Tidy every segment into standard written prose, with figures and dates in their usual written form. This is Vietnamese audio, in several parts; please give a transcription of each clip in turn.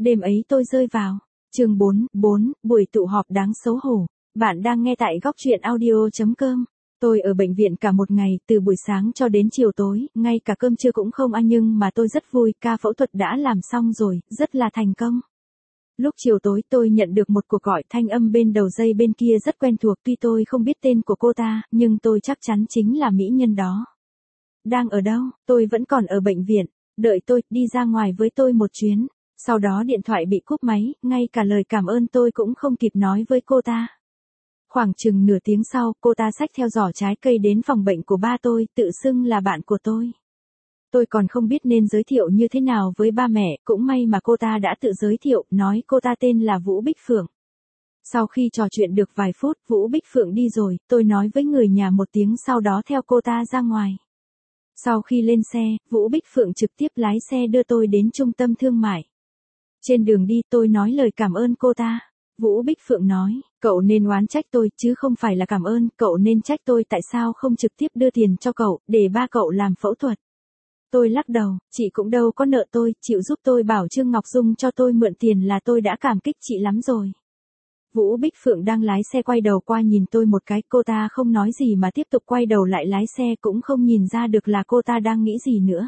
Đêm ấy tôi rơi vào. Chương 4, buổi tụ họp đáng xấu hổ. Bạn đang nghe tại góc truyện audio.com. Tôi ở bệnh viện cả một ngày, từ buổi sáng cho đến chiều tối, ngay cả cơm trưa cũng không ăn, nhưng mà tôi rất vui, ca phẫu thuật đã làm xong rồi, rất là thành công. Lúc chiều tối tôi nhận được một cuộc gọi, thanh âm bên đầu dây bên kia rất quen thuộc, tuy tôi không biết tên của cô ta, nhưng tôi chắc chắn chính là mỹ nhân đó. Đang ở đâu? Tôi vẫn còn ở bệnh viện. Đợi tôi, đi ra ngoài với tôi một chuyến. Sau đó điện thoại bị cúp máy, ngay cả lời cảm ơn tôi cũng không kịp nói với cô ta. Khoảng chừng nửa tiếng sau, cô ta xách theo giỏ trái cây đến phòng bệnh của ba tôi, tự xưng là bạn của tôi. Tôi còn không biết nên giới thiệu như thế nào với ba mẹ, cũng may mà cô ta đã tự giới thiệu, nói cô ta tên là Vũ Bích Phượng. Sau khi trò chuyện được vài phút, Vũ Bích Phượng đi rồi, tôi nói với người nhà một tiếng, sau đó theo cô ta ra ngoài. Sau khi lên xe, Vũ Bích Phượng trực tiếp lái xe đưa tôi đến trung tâm thương mại. Trên đường đi tôi nói lời cảm ơn cô ta. Vũ Bích Phượng nói, cậu nên oán trách tôi chứ không phải là cảm ơn, cậu nên trách tôi tại sao không trực tiếp đưa tiền cho cậu, để ba cậu làm phẫu thuật. Tôi lắc đầu, chị cũng đâu có nợ tôi, chịu giúp tôi bảo Trương Ngọc Dung cho tôi mượn tiền là tôi đã cảm kích chị lắm rồi. Vũ Bích Phượng đang lái xe quay đầu qua nhìn tôi một cái, cô ta không nói gì mà tiếp tục quay đầu lại lái xe, cũng không nhìn ra được là cô ta đang nghĩ gì nữa.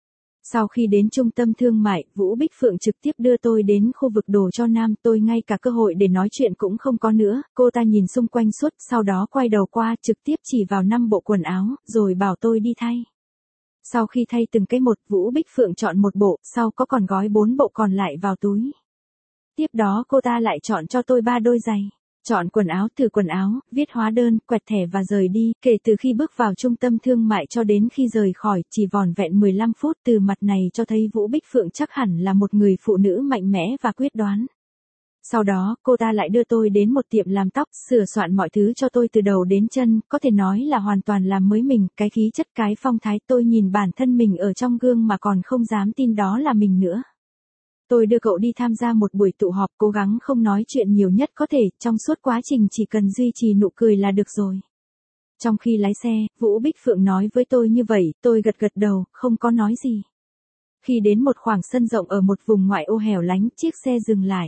Sau khi đến trung tâm thương mại, Vũ Bích Phượng trực tiếp đưa tôi đến khu vực đồ cho nam, tôi ngay cả cơ hội để nói chuyện cũng không có nữa, cô ta nhìn xung quanh suốt, sau đó quay đầu qua trực tiếp chỉ vào 5 bộ quần áo, rồi bảo tôi đi thay. Sau khi thay từng cái một, Vũ Bích Phượng chọn một bộ, sau có còn gói 4 bộ còn lại vào túi. Tiếp đó cô ta lại chọn cho tôi 3 đôi giày. Chọn quần áo, thử quần áo, viết hóa đơn, quẹt thẻ và rời đi. Kể từ khi bước vào trung tâm thương mại cho đến khi rời khỏi, chỉ vỏn vẹn 15 phút. Từ mặt này cho thấy Vũ Bích Phượng chắc hẳn là một người phụ nữ mạnh mẽ và quyết đoán. Sau đó, cô ta lại đưa tôi đến một tiệm làm tóc, sửa soạn mọi thứ cho tôi từ đầu đến chân, có thể nói là hoàn toàn làm mới mình, cái khí chất, cái phong thái. Tôi nhìn bản thân mình ở trong gương mà còn không dám tin đó là mình nữa. Tôi đưa cậu đi tham gia một buổi tụ họp, cố gắng không nói chuyện nhiều nhất có thể, trong suốt quá trình chỉ cần duy trì nụ cười là được rồi. Trong khi lái xe, Vũ Bích Phượng nói với tôi như vậy, tôi gật gật đầu, không có nói gì. Khi đến một khoảng sân rộng ở một vùng ngoại ô hẻo lánh, chiếc xe dừng lại.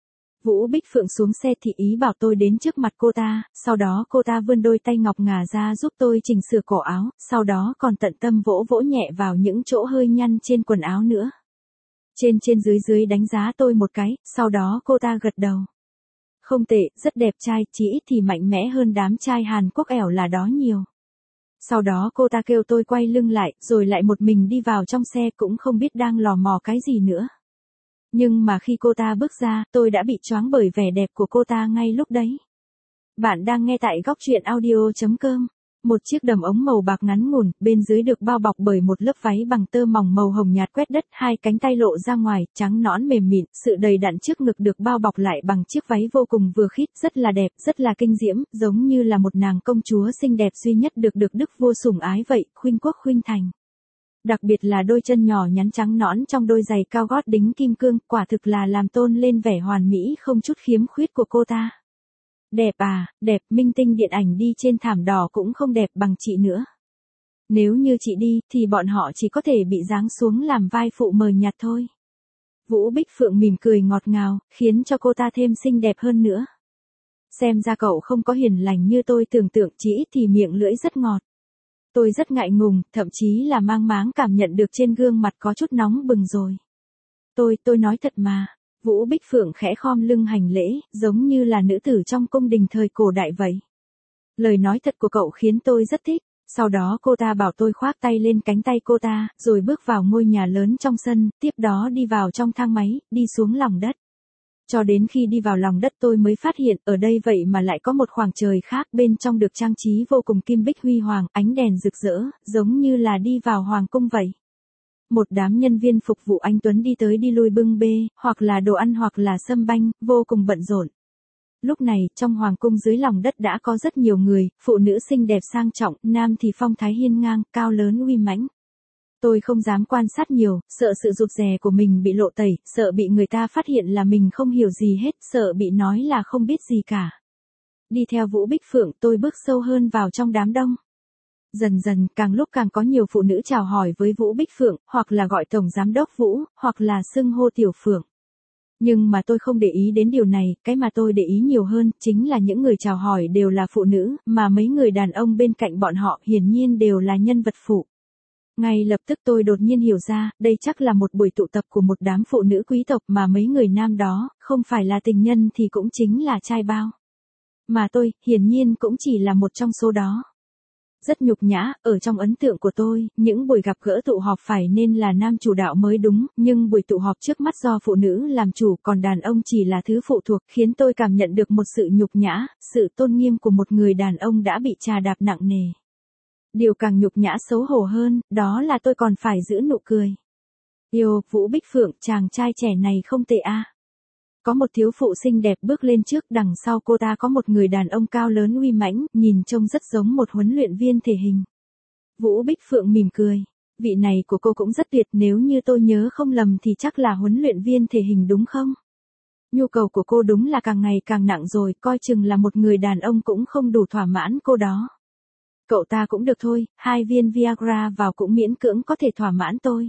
Vũ Bích Phượng xuống xe thị ý bảo tôi đến trước mặt cô ta, sau đó cô ta vươn đôi tay ngọc ngà ra giúp tôi chỉnh sửa cổ áo, sau đó còn tận tâm vỗ vỗ nhẹ vào những chỗ hơi nhăn trên quần áo nữa. Trên dưới đánh giá tôi một cái, sau đó cô ta gật đầu. Không tệ, rất đẹp trai, chỉ ít thì mạnh mẽ hơn đám trai Hàn Quốc ẻo là đó nhiều. Sau đó cô ta kêu tôi quay lưng lại, rồi lại một mình đi vào trong xe, cũng không biết đang lò mò cái gì nữa. Nhưng mà khi cô ta bước ra, tôi đã bị choáng bởi vẻ đẹp của cô ta ngay lúc đấy. Bạn đang nghe tại góc truyện audio.com. Một chiếc đầm ống màu bạc ngắn ngủn, bên dưới được bao bọc bởi một lớp váy bằng tơ mỏng màu hồng nhạt quét đất, hai cánh tay lộ ra ngoài, trắng nõn mềm mịn, sự đầy đặn trước ngực được bao bọc lại bằng chiếc váy vô cùng vừa khít, rất là đẹp, rất là kinh diễm, giống như là một nàng công chúa xinh đẹp duy nhất được đức vua sủng ái vậy, khuynh quốc khuynh thành. Đặc biệt là đôi chân nhỏ nhắn trắng nõn trong đôi giày cao gót đính kim cương, quả thực là làm tôn lên vẻ hoàn mỹ không chút khiếm khuyết của cô ta. Đẹp à, đẹp, minh tinh điện ảnh đi trên thảm đỏ cũng không đẹp bằng chị nữa. Nếu như chị đi, thì bọn họ chỉ có thể bị giáng xuống làm vai phụ mờ nhạt thôi. Vũ Bích Phượng mỉm cười ngọt ngào, khiến cho cô ta thêm xinh đẹp hơn nữa. Xem ra cậu không có hiền lành như tôi tưởng tượng, chỉ ít thì miệng lưỡi rất ngọt. Tôi rất ngại ngùng, thậm chí là mang máng cảm nhận được trên gương mặt có chút nóng bừng rồi. Tôi nói thật mà. Vũ Bích Phượng khẽ khom lưng hành lễ, giống như là nữ tử trong cung đình thời cổ đại vậy. Lời nói thật của cậu khiến tôi rất thích. Sau đó cô ta bảo tôi khoác tay lên cánh tay cô ta, rồi bước vào ngôi nhà lớn trong sân, tiếp đó đi vào trong thang máy, đi xuống lòng đất. Cho đến khi đi vào lòng đất tôi mới phát hiện, ở đây vậy mà lại có một khoảng trời khác, bên trong được trang trí vô cùng kim bích huy hoàng, ánh đèn rực rỡ, giống như là đi vào hoàng cung vậy. Một đám nhân viên phục vụ anh tuấn đi tới đi lui bưng bê, hoặc là đồ ăn hoặc là sâm banh, vô cùng bận rộn. Lúc này, trong hoàng cung dưới lòng đất đã có rất nhiều người, phụ nữ xinh đẹp sang trọng, nam thì phong thái hiên ngang, cao lớn uy mãnh. Tôi không dám quan sát nhiều, sợ sự rụt rè của mình bị lộ tẩy, sợ bị người ta phát hiện là mình không hiểu gì hết, sợ bị nói là không biết gì cả. Đi theo Vũ Bích Phượng tôi bước sâu hơn vào trong đám đông. Dần dần, càng lúc càng có nhiều phụ nữ chào hỏi với Vũ Bích Phượng, hoặc là gọi tổng giám đốc Vũ, hoặc là xưng hô Tiểu Phượng. Nhưng mà tôi không để ý đến điều này, cái mà tôi để ý nhiều hơn chính là những người chào hỏi đều là phụ nữ, mà mấy người đàn ông bên cạnh bọn họ hiển nhiên đều là nhân vật phụ. Ngay lập tức tôi đột nhiên hiểu ra, đây chắc là một buổi tụ tập của một đám phụ nữ quý tộc mà mấy người nam đó, không phải là tình nhân thì cũng chính là trai bao. Mà tôi, hiển nhiên cũng chỉ là một trong số đó. Rất nhục nhã, ở trong ấn tượng của tôi, những buổi gặp gỡ tụ họp phải nên là nam chủ đạo mới đúng, nhưng buổi tụ họp trước mắt do phụ nữ làm chủ còn đàn ông chỉ là thứ phụ thuộc, khiến tôi cảm nhận được một sự nhục nhã, sự tôn nghiêm của một người đàn ông đã bị chà đạp nặng nề. Điều càng nhục nhã xấu hổ hơn, đó là tôi còn phải giữ nụ cười. Yêu, Vũ Bích Phượng, chàng trai trẻ này không tệ a. Có một thiếu phụ xinh đẹp bước lên trước, đằng sau cô ta có một người đàn ông cao lớn uy mãnh, nhìn trông rất giống một huấn luyện viên thể hình. Vũ Bích Phượng mỉm cười. Vị này của cô cũng rất tuyệt, nếu như tôi nhớ không lầm thì chắc là huấn luyện viên thể hình đúng không? Nhu cầu của cô đúng là càng ngày càng nặng rồi, coi chừng là một người đàn ông cũng không đủ thỏa mãn cô đó. Cậu ta cũng được thôi, 2 viên Viagra vào cũng miễn cưỡng có thể thỏa mãn tôi.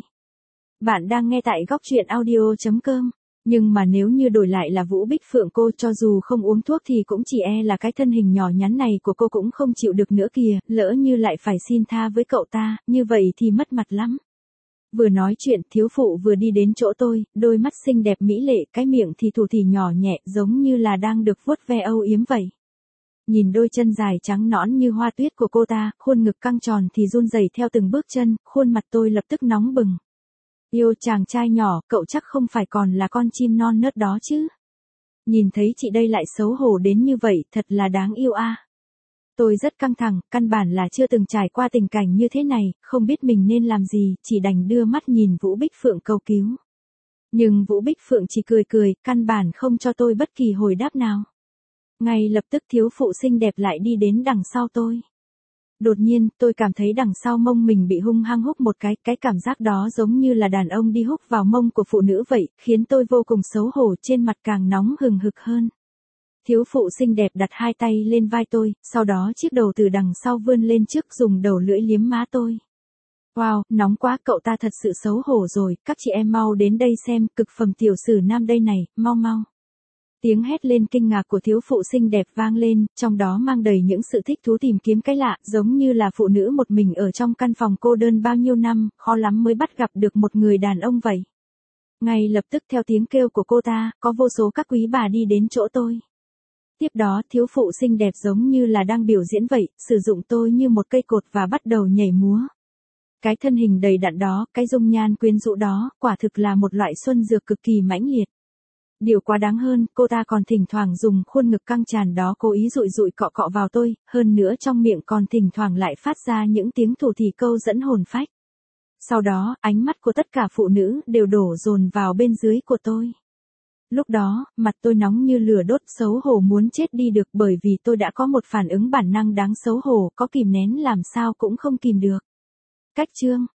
Bạn đang nghe tại góc truyện audio.com. Nhưng mà nếu như đổi lại là Vũ Bích Phượng, cô cho dù không uống thuốc thì cũng chỉ e là cái thân hình nhỏ nhắn này của cô cũng không chịu được nữa kìa, lỡ như lại phải xin tha với cậu ta, như vậy thì mất mặt lắm. Vừa nói chuyện, thiếu phụ vừa đi đến chỗ tôi, đôi mắt xinh đẹp mỹ lệ, cái miệng thì thủ thỉ nhỏ nhẹ, giống như là đang được vuốt ve âu yếm vậy. Nhìn đôi chân dài trắng nõn như hoa tuyết của cô ta, khuôn ngực căng tròn thì run rẩy theo từng bước chân, khuôn mặt tôi lập tức nóng bừng. Yêu, chàng trai nhỏ, cậu chắc không phải còn là con chim non nớt đó chứ? Nhìn thấy chị đây lại xấu hổ đến như vậy, thật là đáng yêu a. Tôi rất căng thẳng, căn bản là chưa từng trải qua tình cảnh như thế này, không biết mình nên làm gì, chỉ đành đưa mắt nhìn Vũ Bích Phượng cầu cứu. Nhưng Vũ Bích Phượng chỉ cười cười, căn bản không cho tôi bất kỳ hồi đáp nào. Ngay lập tức thiếu phụ xinh đẹp lại đi đến đằng sau tôi. Đột nhiên, tôi cảm thấy đằng sau mông mình bị hung hăng húc một cái cảm giác đó giống như là đàn ông đi húc vào mông của phụ nữ vậy, khiến tôi vô cùng xấu hổ, trên mặt càng nóng hừng hực hơn. Thiếu phụ xinh đẹp đặt 2 tay lên vai tôi, sau đó chiếc đầu từ đằng sau vươn lên trước dùng đầu lưỡi liếm má tôi. Wow, nóng quá, cậu ta thật sự xấu hổ rồi, các chị em mau đến đây xem, cực phẩm tiểu sử nam đây này, mau mau. Tiếng hét lên kinh ngạc của thiếu phụ xinh đẹp vang lên, trong đó mang đầy những sự thích thú tìm kiếm cái lạ, giống như là phụ nữ một mình ở trong căn phòng cô đơn bao nhiêu năm, khó lắm mới bắt gặp được một người đàn ông vậy. Ngay lập tức theo tiếng kêu của cô ta, có vô số các quý bà đi đến chỗ tôi. Tiếp đó, thiếu phụ xinh đẹp giống như là đang biểu diễn vậy, sử dụng tôi như một cây cột và bắt đầu nhảy múa. Cái thân hình đầy đặn đó, cái dung nhan quyến rũ đó, quả thực là một loại xuân dược cực kỳ mãnh liệt. Điều quá đáng hơn, cô ta còn thỉnh thoảng dùng khuôn ngực căng tràn đó cố ý dụi dụi cọ cọ vào tôi, hơn nữa trong miệng còn thỉnh thoảng lại phát ra những tiếng thủ thỉ câu dẫn hồn phách. Sau đó, ánh mắt của tất cả phụ nữ đều đổ dồn vào bên dưới của tôi. Lúc đó, mặt tôi nóng như lửa đốt, xấu hổ muốn chết đi được, bởi vì tôi đã có một phản ứng bản năng đáng xấu hổ, có kìm nén làm sao cũng không kìm được. Cách chương